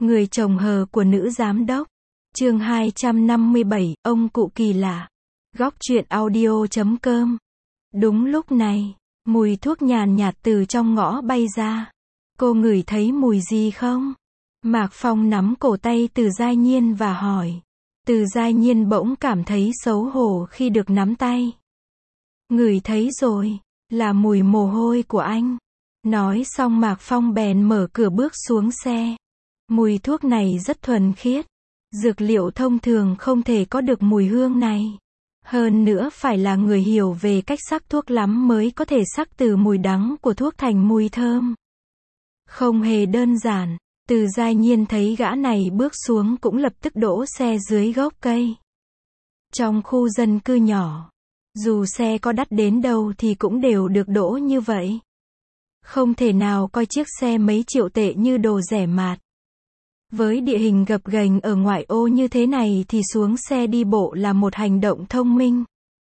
Người chồng hờ của nữ giám đốc. Chương 257, ông cụ kỳ lạ. Góc truyện audio.com. Đúng lúc này, mùi thuốc nhàn nhạt từ trong ngõ bay ra. Cô ngửi thấy mùi gì không? Mạc Phong nắm cổ tay Từ Giai Nhiên và hỏi. Từ Giai Nhiên bỗng cảm thấy xấu hổ khi được nắm tay. Ngửi thấy rồi, là mùi mồ hôi của anh. Nói xong Mạc Phong bèn mở cửa bước xuống xe. Mùi thuốc này rất thuần khiết. Dược liệu thông thường không thể có được mùi hương này. Hơn nữa phải là người hiểu về cách sắc thuốc lắm mới có thể sắc từ mùi đắng của thuốc thành mùi thơm. Không hề đơn giản. Từ Giai Nhiên thấy gã này bước xuống cũng lập tức đỗ xe dưới gốc cây. Trong khu dân cư nhỏ, dù xe có đắt đến đâu thì cũng đều được đỗ như vậy. Không thể nào coi chiếc xe mấy triệu tệ như đồ rẻ mạt. Với địa hình gập ghềnh ở ngoại ô như thế này thì xuống xe đi bộ là một hành động thông minh.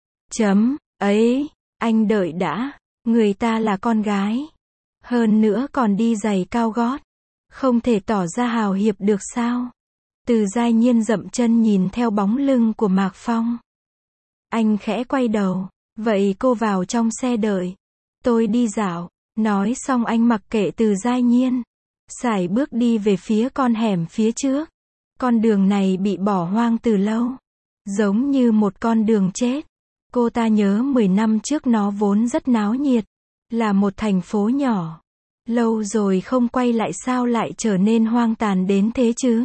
Ấy, anh đợi đã, người ta là con gái. Hơn nữa còn đi giày cao gót. Không thể tỏ ra hào hiệp được sao? Từ Giai Nhiên dậm chân nhìn theo bóng lưng của Mạc Phong. Anh khẽ quay đầu, vậy cô vào trong xe đợi. Tôi đi dạo. Nói xong anh mặc kệ Từ Giai Nhiên. Sải bước đi về phía con hẻm phía trước. Con đường này bị bỏ hoang từ lâu. Giống như một con đường chết. Cô ta nhớ 10 năm trước nó vốn rất náo nhiệt. Là một thành phố nhỏ. Lâu rồi không quay lại sao lại trở nên hoang tàn đến thế chứ?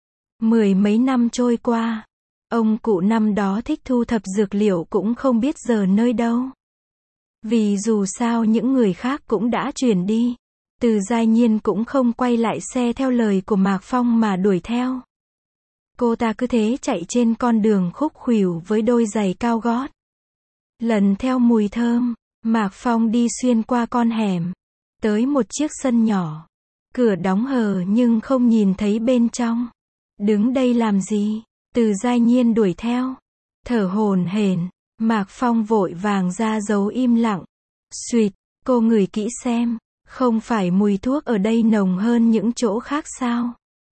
10 mấy năm trôi qua. Ông cụ năm đó thích thu thập dược liệu cũng không biết giờ nơi đâu. Vì dù sao những người khác cũng đã chuyển đi. Từ Giai Nhiên cũng không quay lại xe theo lời của Mạc Phong mà đuổi theo. Cô ta cứ thế chạy trên con đường khúc khuỷu với đôi giày cao gót. Lần theo mùi thơm, Mạc Phong đi xuyên qua con hẻm. Tới một chiếc sân nhỏ. Cửa đóng hờ nhưng không nhìn thấy bên trong. Đứng đây làm gì? Từ Giai Nhiên đuổi theo. Thở hổn hển. Mạc Phong vội vàng ra dấu im lặng. Xuỵt, cô ngửi kỹ xem. Không phải mùi thuốc ở đây nồng hơn những chỗ khác sao?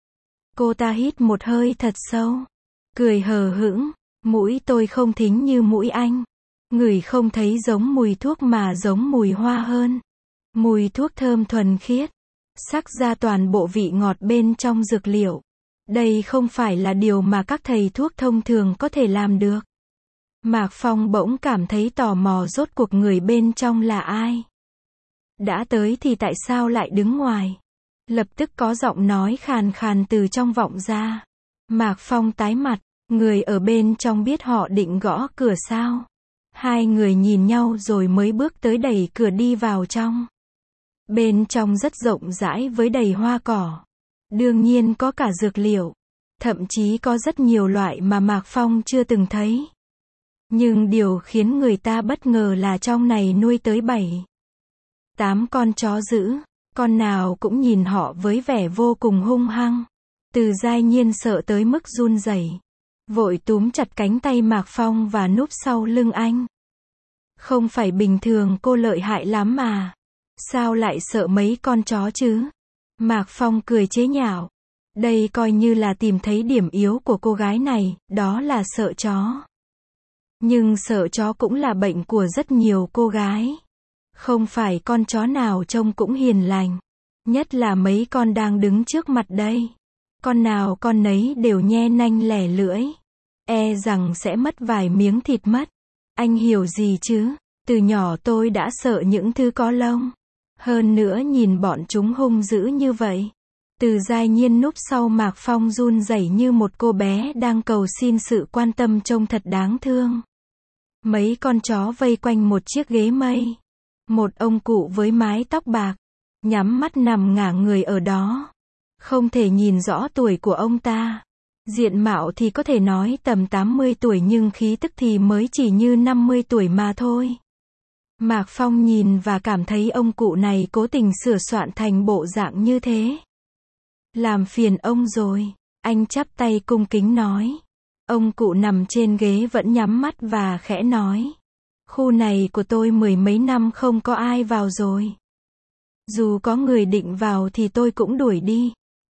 Cô ta hít một hơi thật sâu. Cười hờ hững. Mũi tôi không thính như mũi anh. Ngửi không thấy giống mùi thuốc mà giống mùi hoa hơn. Mùi thuốc thơm thuần khiết. Sắc ra toàn bộ vị ngọt bên trong dược liệu. Đây không phải là điều mà các thầy thuốc thông thường có thể làm được. Mạc Phong bỗng cảm thấy tò mò rốt cuộc người bên trong là ai. Đã tới thì tại sao lại đứng ngoài? Lập tức có giọng nói khàn khàn từ trong vọng ra. Mạc Phong tái mặt, người ở bên trong biết họ định gõ cửa sao? Hai người nhìn nhau rồi mới bước tới đẩy cửa đi vào trong. Bên trong rất rộng rãi với đầy hoa cỏ. Đương nhiên có cả dược liệu. Thậm chí có rất nhiều loại mà Mạc Phong chưa từng thấy. Nhưng điều khiến người ta bất ngờ là trong này nuôi tới 7-8 con chó dữ. Con nào cũng nhìn họ với vẻ vô cùng hung hăng. Từ Giai Nhiên sợ tới mức run rẩy. Vội túm chặt cánh tay Mạc Phong và núp sau lưng anh. Không phải bình thường cô lợi hại lắm mà. Sao lại sợ mấy con chó chứ? Mạc Phong cười chế nhạo. Đây coi như là tìm thấy điểm yếu của cô gái này, đó là sợ chó. Nhưng sợ chó cũng là bệnh của rất nhiều cô gái. Không phải con chó nào trông cũng hiền lành. Nhất là mấy con đang đứng trước mặt đây. Con nào con nấy đều nhe nanh lẻ lưỡi. E rằng sẽ mất vài miếng thịt mất. Anh hiểu gì chứ? Từ nhỏ tôi đã sợ những thứ có lông. Hơn nữa nhìn bọn chúng hung dữ như vậy. Từ Giai Nhiên núp sau Mạc Phong run rẩy như một cô bé đang cầu xin sự quan tâm trông thật đáng thương. Mấy con chó vây quanh một chiếc ghế mây. Một ông cụ với mái tóc bạc. Nhắm mắt nằm ngả người ở đó. Không thể nhìn rõ tuổi của ông ta. Diện mạo thì có thể nói tầm 80 tuổi nhưng khí tức thì mới chỉ như 50 tuổi mà thôi. Mạc Phong nhìn và cảm thấy ông cụ này cố tình sửa soạn thành bộ dạng như thế. Làm phiền ông rồi. Anh chắp tay cung kính nói. Ông cụ nằm trên ghế vẫn nhắm mắt và khẽ nói. Khu này của tôi 10 mấy năm không có ai vào rồi. Dù có người định vào thì tôi cũng đuổi đi.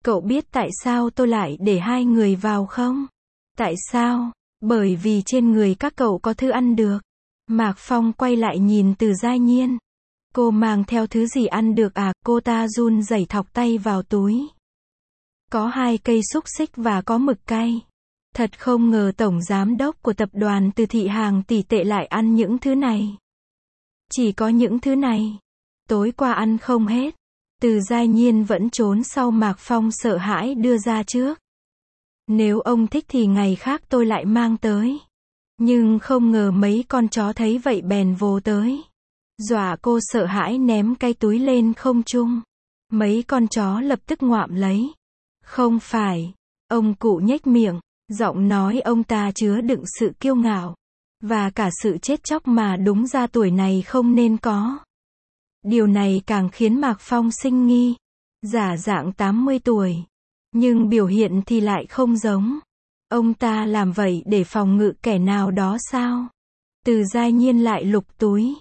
Cậu biết tại sao tôi lại để hai người vào không? Tại sao? Bởi vì trên người các cậu có thứ ăn được. Mạc Phong quay lại nhìn Từ Giai Nhiên. Cô mang theo thứ gì ăn được à? Cô ta run rẩy thọc tay vào túi. Có 2 cây xúc xích và có mực cay. Thật không ngờ tổng giám đốc của tập đoàn Từ thị hàng tỷ tệ lại ăn những thứ này. Chỉ có những thứ này. Tối qua ăn không hết. Từ Giai Nhiên vẫn trốn sau Mạc Phong sợ hãi đưa ra trước. Nếu ông thích thì ngày khác tôi lại mang tới. Nhưng không ngờ mấy con chó thấy vậy bèn vồ tới. Dọa cô sợ hãi ném cái túi lên không trung. Mấy con chó lập tức ngoạm lấy. Không phải. Ông cụ nhếch miệng. Giọng nói ông ta chứa đựng sự kiêu ngạo. Và cả sự chết chóc mà đúng ra tuổi này không nên có. Điều này càng khiến Mạc Phong sinh nghi. Giả dạng 80 tuổi. Nhưng biểu hiện thì lại không giống. Ông ta làm vậy để phòng ngự kẻ nào đó sao? Từ Giai Nhiên lại lục túi.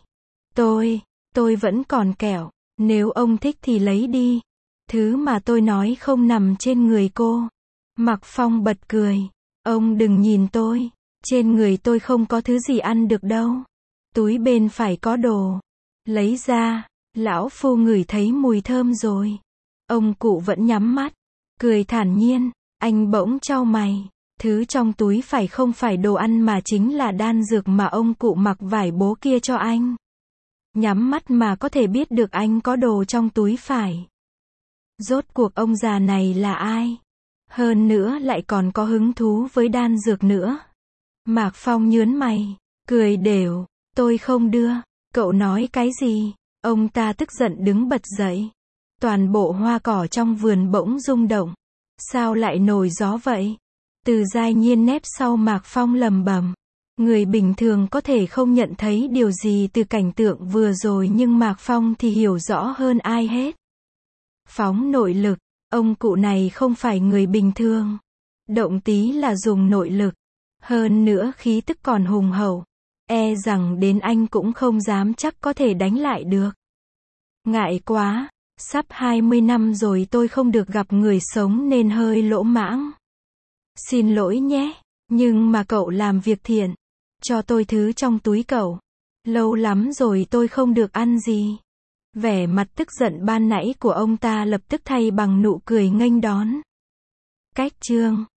Tôi vẫn còn kẹo. Nếu ông thích thì lấy đi. Thứ mà tôi nói không nằm trên người cô. Mạc Phong bật cười. Ông đừng nhìn tôi. Trên người tôi không có thứ gì ăn được đâu. Túi bên phải có đồ. Lấy ra. Lão phu ngửi thấy mùi thơm rồi. Ông cụ vẫn nhắm mắt. Cười thản nhiên. Anh bỗng chau mày. Thứ trong túi phải không phải đồ ăn mà chính là đan dược mà ông cụ mặc vải bố kia cho anh. Nhắm mắt mà có thể biết được anh có đồ trong túi phải. Rốt cuộc ông già này là ai? Hơn nữa lại còn có hứng thú với đan dược nữa. Mạc Phong nhớn mày. Cười đều. Tôi không đưa. Cậu nói cái gì? Ông ta tức giận đứng bật dậy. Toàn bộ hoa cỏ trong vườn bỗng rung động. Sao lại nổi gió vậy? Từ Giai Nhiên nép sau Mạc Phong lầm bầm. Người bình thường có thể không nhận thấy điều gì từ cảnh tượng vừa rồi nhưng Mạc Phong thì hiểu rõ hơn ai hết. Phóng nội lực. Ông cụ này không phải người bình thường. Động tí là dùng nội lực. Hơn nữa khí tức còn hùng hậu. E rằng đến anh cũng không dám chắc có thể đánh lại được. Ngại quá. Sắp 20 năm rồi tôi không được gặp người sống nên hơi lỗ mãng. Xin lỗi nhé. Nhưng mà cậu làm việc thiện. Cho tôi thứ trong túi cậu. Lâu lắm rồi tôi không được ăn gì. Vẻ mặt tức giận ban nãy của ông ta lập tức thay bằng nụ cười nghênh đón. Cách chương